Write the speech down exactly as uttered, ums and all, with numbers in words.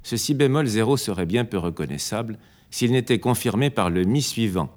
Ce si bémol zéro serait bien peu reconnaissable s'il n'était confirmé par le mi suivant,